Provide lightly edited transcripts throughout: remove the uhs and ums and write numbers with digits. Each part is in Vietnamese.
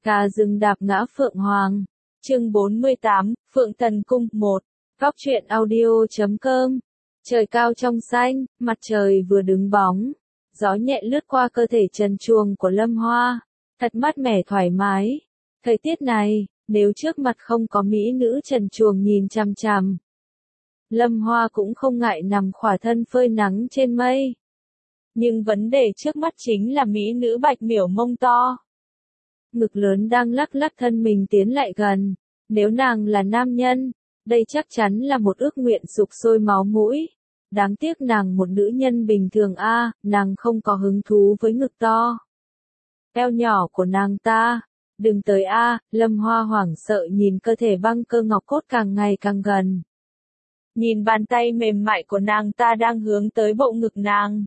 Gà rừng đạp ngã Phượng Hoàng. Chương 48, Phượng Thần Cung 1. Góc truyện audio.com. Trời cao trong xanh, mặt trời vừa đứng bóng. Gió nhẹ lướt qua cơ thể trần truồng của Lâm Hoa. Thật mát mẻ thoải mái. Thời tiết này, nếu trước mặt không có mỹ nữ trần truồng nhìn chằm chằm, Lâm Hoa cũng không ngại nằm khỏa thân phơi nắng trên mây. Nhưng vấn đề trước mắt chính là mỹ nữ Bạch Miểu mông to. Ngực lớn đang lắc lắc thân mình tiến lại gần. Nếu nàng là nam nhân, đây chắc chắn là một ước nguyện sục sôi máu mũi. Đáng tiếc nàng một nữ nhân bình thường nàng không có hứng thú với ngực to. Eo nhỏ của nàng ta. Đừng tới Lâm Hoa hoảng sợ nhìn cơ thể băng cơ ngọc cốt càng ngày càng gần. Nhìn bàn tay mềm mại của nàng ta đang hướng tới bộ ngực nàng.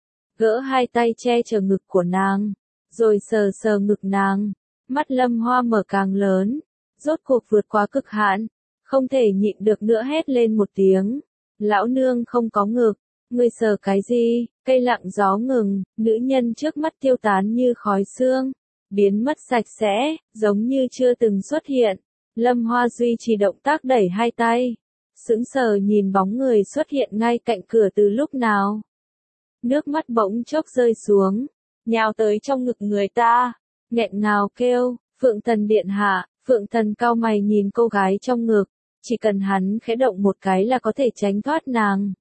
Gỡ hai tay che chở ngực của nàng, rồi sờ sờ ngực nàng. Mắt Lâm Hoa mở càng lớn, rốt cuộc vượt qua cực hạn, không thể nhịn được nữa hét lên một tiếng. Lão nương không có ngực, ngươi sờ cái gì? Cây lặng gió ngừng, nữ nhân trước mắt tiêu tán như khói sương, biến mất sạch sẽ, giống như chưa từng xuất hiện. Lâm Hoa duy trì động tác đẩy hai tay, sững sờ nhìn bóng người xuất hiện ngay cạnh cửa từ lúc nào. Nước mắt bỗng chốc rơi xuống, nhào tới trong ngực người ta, nghẹn ngào kêu, Phượng Thần điện hạ. Phượng Thần cau mày nhìn cô gái trong ngực, chỉ cần hắn khẽ động một cái là có thể tránh thoát nàng.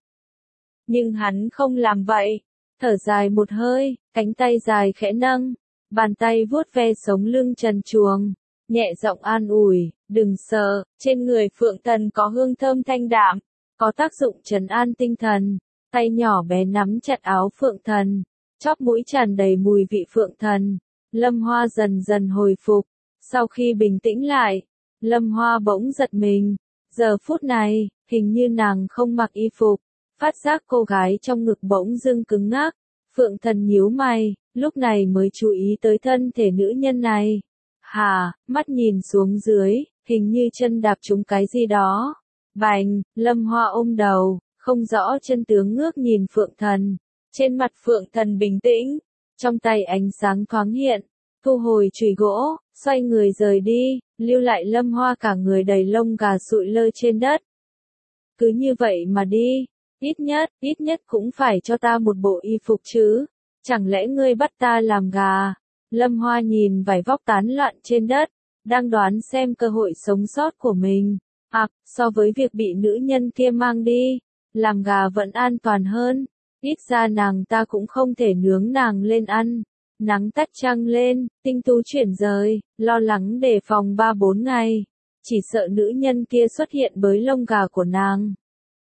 Nhưng hắn không làm vậy, thở dài một hơi, cánh tay dài khẽ nâng, bàn tay vuốt ve sống lưng trần truồng, nhẹ giọng an ủi, đừng sợ, trên người Phượng Thần có hương thơm thanh đạm, có tác dụng trấn an tinh thần. Tay nhỏ bé nắm chặt áo Phượng Thần, chóp mũi tràn đầy mùi vị Phượng Thần. Lâm Hoa dần dần hồi phục. Sau khi bình tĩnh lại, Lâm Hoa bỗng giật mình. Giờ phút này, hình như nàng không mặc y phục. Phát giác cô gái trong ngực bỗng dưng cứng ngắc. Phượng Thần nhíu mày, lúc này mới chú ý tới thân thể nữ nhân này. Mắt nhìn xuống dưới, hình như chân đạp trúng cái gì đó. Bành, Lâm Hoa ôm đầu, không rõ chân tướng ngước nhìn Phượng Thần. Trên mặt Phượng Thần bình tĩnh, trong tay ánh sáng thoáng hiện, thu hồi chùy gỗ, xoay người rời đi, lưu lại Lâm Hoa cả người đầy lông gà sụi lơ trên đất. Cứ như vậy mà đi, ít nhất cũng phải cho ta một bộ y phục chứ, chẳng lẽ ngươi bắt ta làm gà? Lâm Hoa nhìn vải vóc tán loạn trên đất, đang đoán xem cơ hội sống sót của mình. So với việc bị nữ nhân kia mang đi, làm gà vẫn an toàn hơn, ít ra nàng ta cũng không thể nướng nàng lên ăn. Nắng tắt trăng lên, tinh tú chuyển rời, lo lắng đề phòng 3-4 ngày. Chỉ sợ nữ nhân kia xuất hiện bới lông gà của nàng.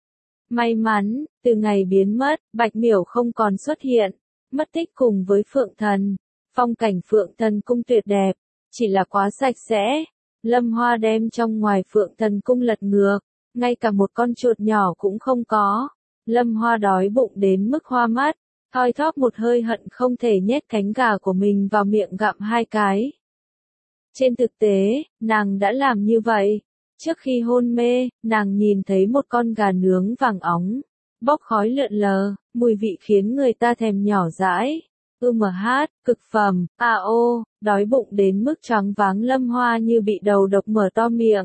May mắn, từ ngày biến mất, Bạch Miểu không còn xuất hiện, mất tích cùng với Phượng Thần. Phong cảnh Phượng Thần cung tuyệt đẹp, chỉ là quá sạch sẽ. Lâm Hoa đem trong ngoài Phượng Thần cung lật ngược, ngay cả một con chuột nhỏ cũng không có. Lâm Hoa đói bụng đến mức hoa mắt, thoi thóp một hơi hận không thể nhét cánh gà của mình vào miệng gặm 2 cái. Trên thực tế, nàng đã làm như vậy. Trước khi hôn mê, nàng nhìn thấy một con gà nướng vàng óng, bốc khói lượn lờ, mùi vị khiến người ta thèm nhỏ dãi. Cực phẩm, đói bụng đến mức choáng váng. Lâm Hoa như bị đầu độc mở to miệng.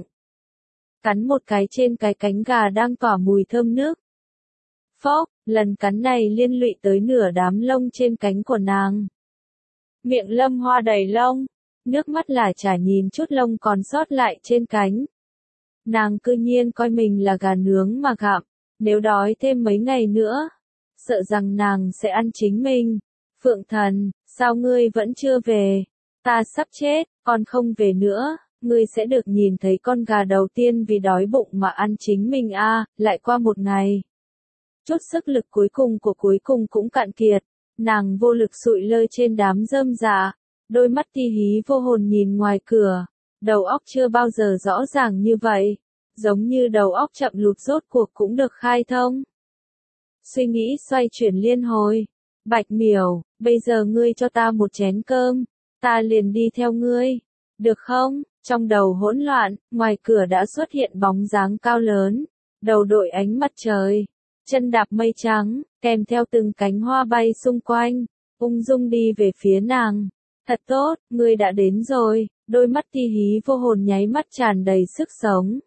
Cắn một cái trên cái cánh gà đang tỏa mùi thơm nước. Phốc, lần cắn này liên lụy tới nửa đám lông trên cánh của nàng. Miệng Lâm Hoa đầy lông, nước mắt lả chả nhìn chút lông còn sót lại trên cánh. Nàng cư nhiên coi mình là gà nướng mà gặm, nếu đói thêm mấy ngày nữa, sợ rằng nàng sẽ ăn chính mình. Phượng Thần, sao ngươi vẫn chưa về? Ta sắp chết, còn không về nữa, ngươi sẽ được nhìn thấy con gà đầu tiên vì đói bụng mà ăn chính mình lại qua một ngày. Chút sức lực cuối cùng cũng cạn kiệt, nàng vô lực sụi lơ trên đám rơm rạ, đôi mắt ti hí vô hồn nhìn ngoài cửa, đầu óc chưa bao giờ rõ ràng như vậy, giống như đầu óc chậm lụt rốt cuộc cũng được khai thông. Suy nghĩ xoay chuyển liên hồi, Bạch Miểu, bây giờ ngươi cho ta một chén cơm, ta liền đi theo ngươi, được không? Trong đầu hỗn loạn, ngoài cửa đã xuất hiện bóng dáng cao lớn, đầu đội ánh mặt trời. Chân đạp mây trắng, kèm theo từng cánh hoa bay xung quanh, ung dung đi về phía nàng. Thật tốt, ngươi đã đến rồi, đôi mắt ti hí vô hồn nháy mắt tràn đầy sức sống.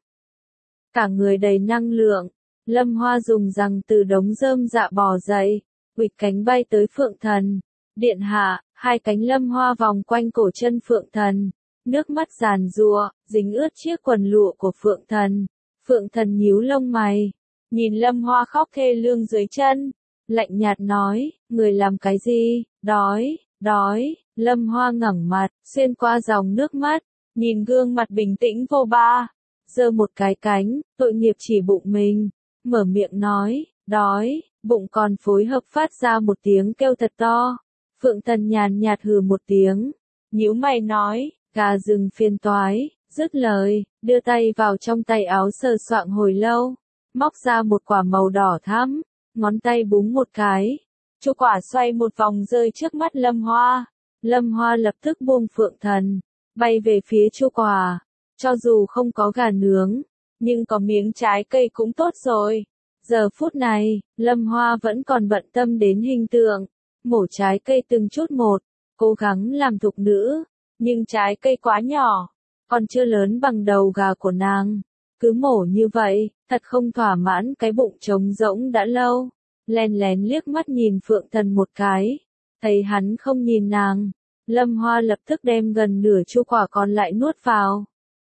Cả người đầy năng lượng, Lâm Hoa dùng rằng từ đống rơm dạ bò dậy, huỵch cánh bay tới Phượng Thần. Điện hạ, hai cánh Lâm Hoa vòng quanh cổ chân Phượng Thần, nước mắt giàn giụa, dính ướt chiếc quần lụa của Phượng Thần. Phượng Thần nhíu lông mày, nhìn Lâm Hoa khóc thê lương dưới chân, lạnh nhạt nói, người làm cái gì, đói, đói. Lâm Hoa ngẩng mặt, xuyên qua dòng nước mắt, nhìn gương mặt bình tĩnh vô ba, giơ một cái cánh, tội nghiệp chỉ bụng mình, mở miệng nói, đói, bụng còn phối hợp phát ra một tiếng kêu thật to. Phượng Thần nhàn nhạt hừ một tiếng, nhíu mày nói, gà rừng phiền toái, dứt lời, đưa tay vào trong tay áo sờ soạng hồi lâu, móc ra một quả màu đỏ thắm, ngón tay búng một cái, chu quả xoay một vòng rơi trước mắt Lâm Hoa. Lâm Hoa lập tức buông Phượng Thần, bay về phía chu quả, cho dù không có gà nướng, nhưng có miếng trái cây cũng tốt rồi. Giờ phút này, Lâm Hoa vẫn còn bận tâm đến hình tượng, mổ trái cây từng chút một, cố gắng làm thục nữ, nhưng trái cây quá nhỏ, còn chưa lớn bằng đầu gà của nàng. Cứ mổ như vậy, thật không thỏa mãn cái bụng trống rỗng đã lâu. Lén lén liếc mắt nhìn Phượng Thần một cái, thấy hắn không nhìn nàng, Lâm Hoa lập tức đem gần nửa chu quả còn lại nuốt vào.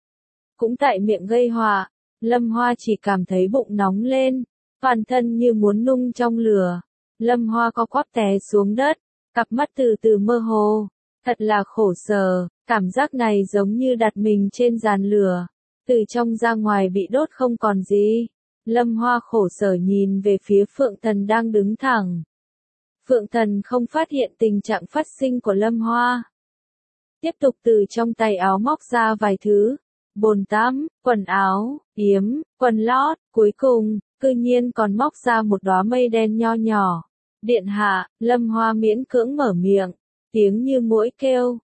Cũng tại miệng gây họa, Lâm Hoa chỉ cảm thấy bụng nóng lên, toàn thân như muốn nung trong lửa. Lâm Hoa co quắp té xuống đất, cặp mắt từ từ mơ hồ, thật là khổ sở, cảm giác này giống như đặt mình trên giàn lửa, từ trong ra ngoài bị đốt không còn gì. Lâm Hoa khổ sở nhìn về phía Phượng Thần đang đứng thẳng. Phượng Thần không phát hiện tình trạng phát sinh của Lâm Hoa. Tiếp tục từ trong tay áo móc ra vài thứ, bồn tắm, quần áo, yếm, quần lót, cuối cùng, cư nhiên còn móc ra một đóa mây đen nho nhỏ. Điện hạ, Lâm Hoa miễn cưỡng mở miệng, tiếng như muỗi kêu,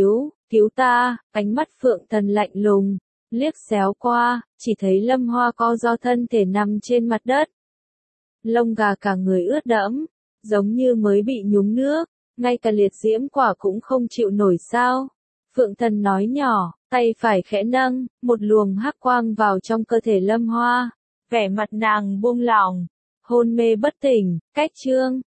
cứu ta, ánh mắt Phượng Thần lạnh lùng, liếc xéo qua, chỉ thấy Lâm Hoa co ro thân thể nằm trên mặt đất. Lông gà cả người ướt đẫm, giống như mới bị nhúng nước, ngay cả liệt diễm quả cũng không chịu nổi sao. Phượng Thần nói nhỏ, tay phải khẽ nâng, một luồng hắc quang vào trong cơ thể Lâm Hoa, vẻ mặt nàng buông lỏng, hôn mê bất tỉnh, cách chương.